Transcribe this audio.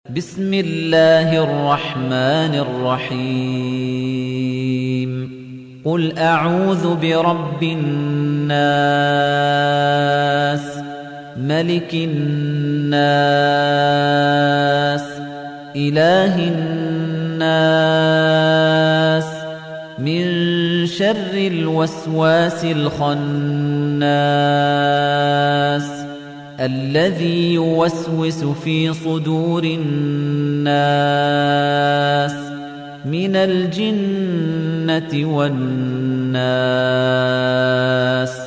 بسم الله الرحمن الرحيم قل أعوذ برب الناس ملك الناس إله الناس من شر الوسواس الخناس الذي يوسوس في صدور الناس من الجنة والناس